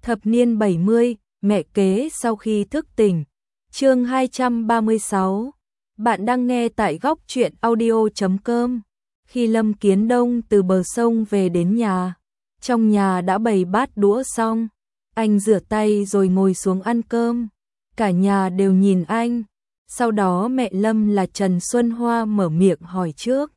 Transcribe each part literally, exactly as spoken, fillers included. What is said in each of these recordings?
Thập niên bảy mươi, mẹ kế sau khi thức tỉnh. Chương hai trăm ba mươi sáu. Bạn đang nghe tại góc truyện audio chấm com. Khi Lâm Kiến Đông từ bờ sông về đến nhà, trong nhà đã bày bát đũa xong, anh rửa tay rồi ngồi xuống ăn cơm. Cả nhà đều nhìn anh. Sau đó mẹ Lâm là Trần Xuân Hoa mở miệng hỏi trước.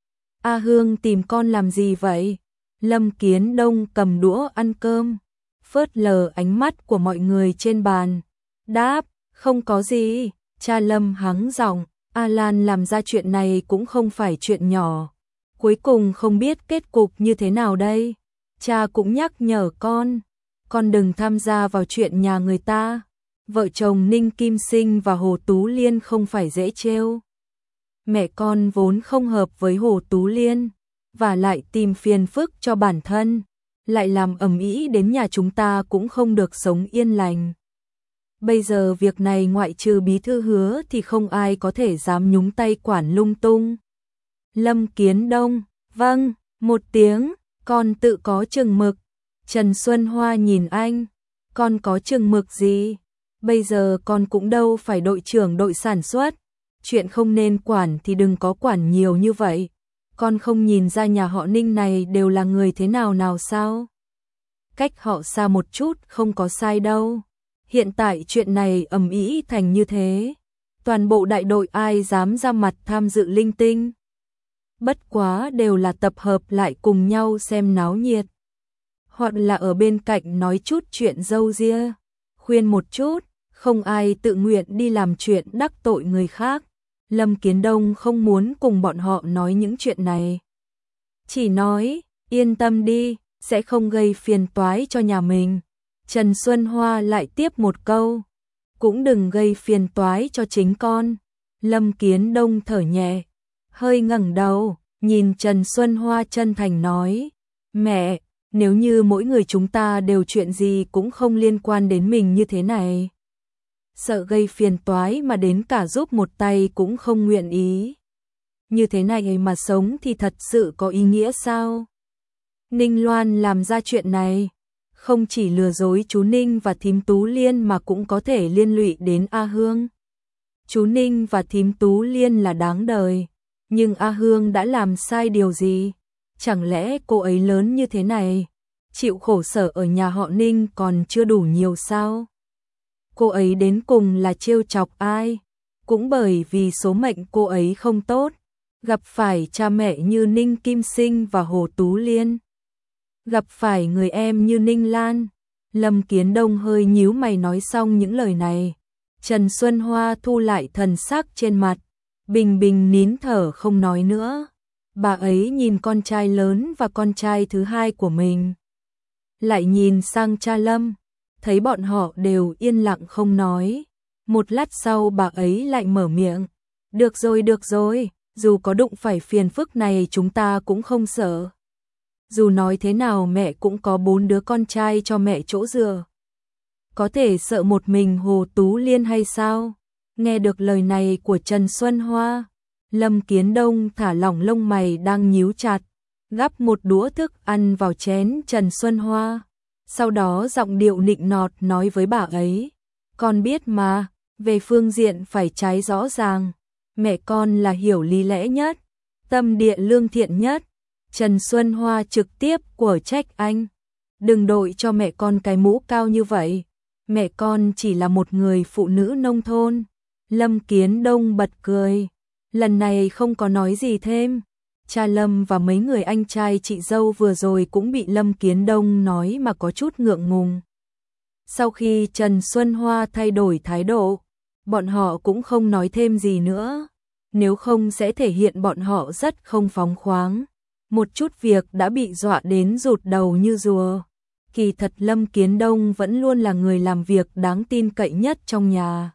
A Hương tìm con làm gì vậy? Lâm Kiến Đông cầm đũa ăn cơm, phớt lờ ánh mắt của mọi người trên bàn. Đáp, không có gì. Cha Lâm hắng giọng, A Lan làm ra chuyện này cũng không phải chuyện nhỏ. Cuối cùng không biết kết cục như thế nào đây. Cha cũng nhắc nhở con, con đừng tham gia vào chuyện nhà người ta. Vợ chồng Ninh Kim Sinh và Hồ Tú Liên không phải dễ trêu. Mẹ con vốn không hợp với Hồ Tú Liên, và lại tìm phiền phức cho bản thân, lại làm ầm ĩ đến nhà chúng ta cũng không được sống yên lành. Bây giờ việc này ngoại trừ bí thư Hứa thì không ai có thể dám nhúng tay quản lung tung. Lâm Kiến Đông, vâng, một tiếng, con tự có chừng mực. Trần Xuân Hoa nhìn anh, con có chừng mực gì? Bây giờ con cũng đâu phải đội trưởng đội sản xuất, chuyện không nên quản thì đừng có quản nhiều như vậy. Con không nhìn ra nhà họ Ninh này đều là người thế nào nào sao? Cách họ xa một chút không có sai đâu. Hiện tại chuyện này ầm ĩ thành như thế, toàn bộ đại đội ai dám ra mặt tham dự linh tinh. Bất quá đều là tập hợp lại cùng nhau xem náo nhiệt, hoặc là ở bên cạnh nói chút chuyện râu ria, khuyên một chút, không ai tự nguyện đi làm chuyện đắc tội người khác. Lâm Kiến Đông không muốn cùng bọn họ nói những chuyện này. Chỉ nói, yên tâm đi, sẽ không gây phiền toái cho nhà mình. Trần Xuân Hoa lại tiếp một câu, cũng đừng gây phiền toái cho chính con. Lâm Kiến Đông thở nhẹ, hơi ngẩng đầu, nhìn Trần Xuân Hoa chân thành nói, mẹ, nếu như mỗi người chúng ta đều chuyện gì cũng không liên quan đến mình như thế này, sợ gây phiền toái mà đến cả giúp một tay cũng không nguyện ý. Như thế này mà sống thì thật sự có ý nghĩa sao? Ninh Loan làm ra chuyện này, không chỉ lừa dối chú Ninh và thím Tú Liên mà cũng có thể liên lụy đến A Hương. Chú Ninh và thím Tú Liên là đáng đời, nhưng A Hương đã làm sai điều gì? Chẳng lẽ cô ấy lớn như thế này, chịu khổ sở ở nhà họ Ninh còn chưa đủ nhiều sao? Cô ấy đến cùng là trêu chọc ai? Cũng bởi vì số mệnh cô ấy không tốt, gặp phải cha mẹ như Ninh Kim Sinh và Hồ Tú Liên, gặp phải người em như Ninh Lan. Lâm Kiến Đông hơi nhíu mày nói xong những lời này, Trần Xuân Hoa thu lại thần sắc trên mặt, bình bình nín thở không nói nữa. Bà ấy nhìn con trai lớn và con trai thứ hai của mình, lại nhìn sang cha Lâm, thấy bọn họ đều yên lặng không nói. Một lát sau bà ấy lại mở miệng, được rồi được rồi, dù có đụng phải phiền phức này chúng ta cũng không sợ. Dù nói thế nào mẹ cũng có bốn đứa con trai cho mẹ chỗ dựa, có thể sợ một mình Hồ Tú Liên hay sao? Nghe được lời này của Trần Xuân Hoa, Lâm Kiến Đông thả lỏng lông mày đang nhíu chặt, gắp một đũa thức ăn vào chén Trần Xuân Hoa. Sau đó giọng điệu nịnh nọt nói với bà ấy, con biết mà, về phương diện phải trái rõ ràng, mẹ con là hiểu lý lẽ nhất, tâm địa lương thiện nhất. Trần Xuân Hoa trực tiếp của trách anh, đừng đội cho mẹ con cái mũ cao như vậy, mẹ con chỉ là một người phụ nữ nông thôn. Lâm Kiến Đông bật cười, lần này không có nói gì thêm. Cha Lâm và mấy người anh trai chị dâu vừa rồi cũng bị Lâm Kiến Đông nói mà có chút ngượng ngùng. Sau khi Trần Xuân Hoa thay đổi thái độ, bọn họ cũng không nói thêm gì nữa, nếu không sẽ thể hiện bọn họ rất không phóng khoáng. Một chút việc đã bị dọa đến rụt đầu như rùa. Kỳ thật Lâm Kiến Đông vẫn luôn là người làm việc đáng tin cậy nhất trong nhà,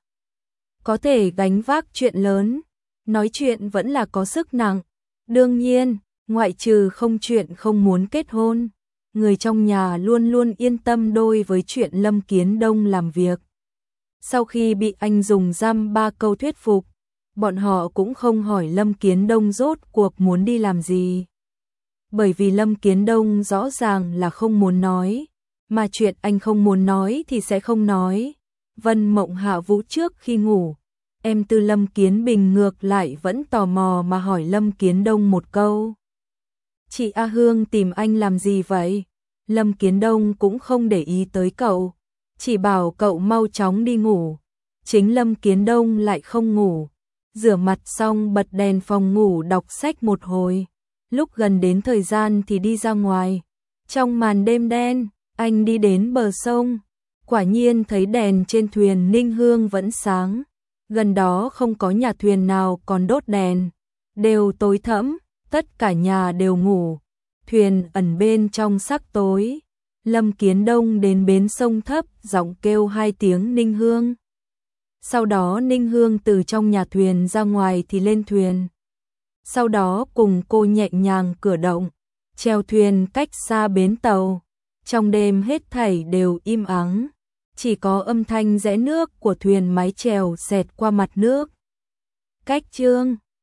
có thể gánh vác chuyện lớn, nói chuyện vẫn là có sức nặng. Đương nhiên, ngoại trừ không chuyện không muốn kết hôn, người trong nhà luôn luôn yên tâm đôi với chuyện Lâm Kiến Đông làm việc. Sau khi bị anh dùng dăm ba câu thuyết phục, bọn họ cũng không hỏi Lâm Kiến Đông rốt cuộc muốn đi làm gì. Bởi vì Lâm Kiến Đông rõ ràng là không muốn nói, mà chuyện anh không muốn nói thì sẽ không nói. Vân Mộng hạ vũ trước khi ngủ, em Tư Lâm Kiến Bình ngược lại vẫn tò mò mà hỏi Lâm Kiến Đông một câu. Chị A Hương tìm anh làm gì vậy? Lâm Kiến Đông cũng không để ý tới cậu, chỉ bảo cậu mau chóng đi ngủ. Chính Lâm Kiến Đông lại không ngủ, rửa mặt xong bật đèn phòng ngủ đọc sách một hồi. Lúc gần đến thời gian thì đi ra ngoài. Trong màn đêm đen, anh đi đến bờ sông, quả nhiên thấy đèn trên thuyền Ninh Hương vẫn sáng. Gần đó không có nhà thuyền nào còn đốt đèn, đều tối thẫm, tất cả nhà đều ngủ. Thuyền ẩn bên trong sắc tối. Lâm Kiến Đông đến bến sông thấp, giọng kêu hai tiếng Ninh Hương. Sau đó Ninh Hương từ trong nhà thuyền ra ngoài thì lên thuyền. Sau đó cùng cô nhẹ nhàng cử động, chèo thuyền cách xa bến tàu. Trong đêm hết thảy đều im ắng, chỉ có âm thanh rẽ nước của thuyền mái chèo xẹt qua mặt nước. Cách chương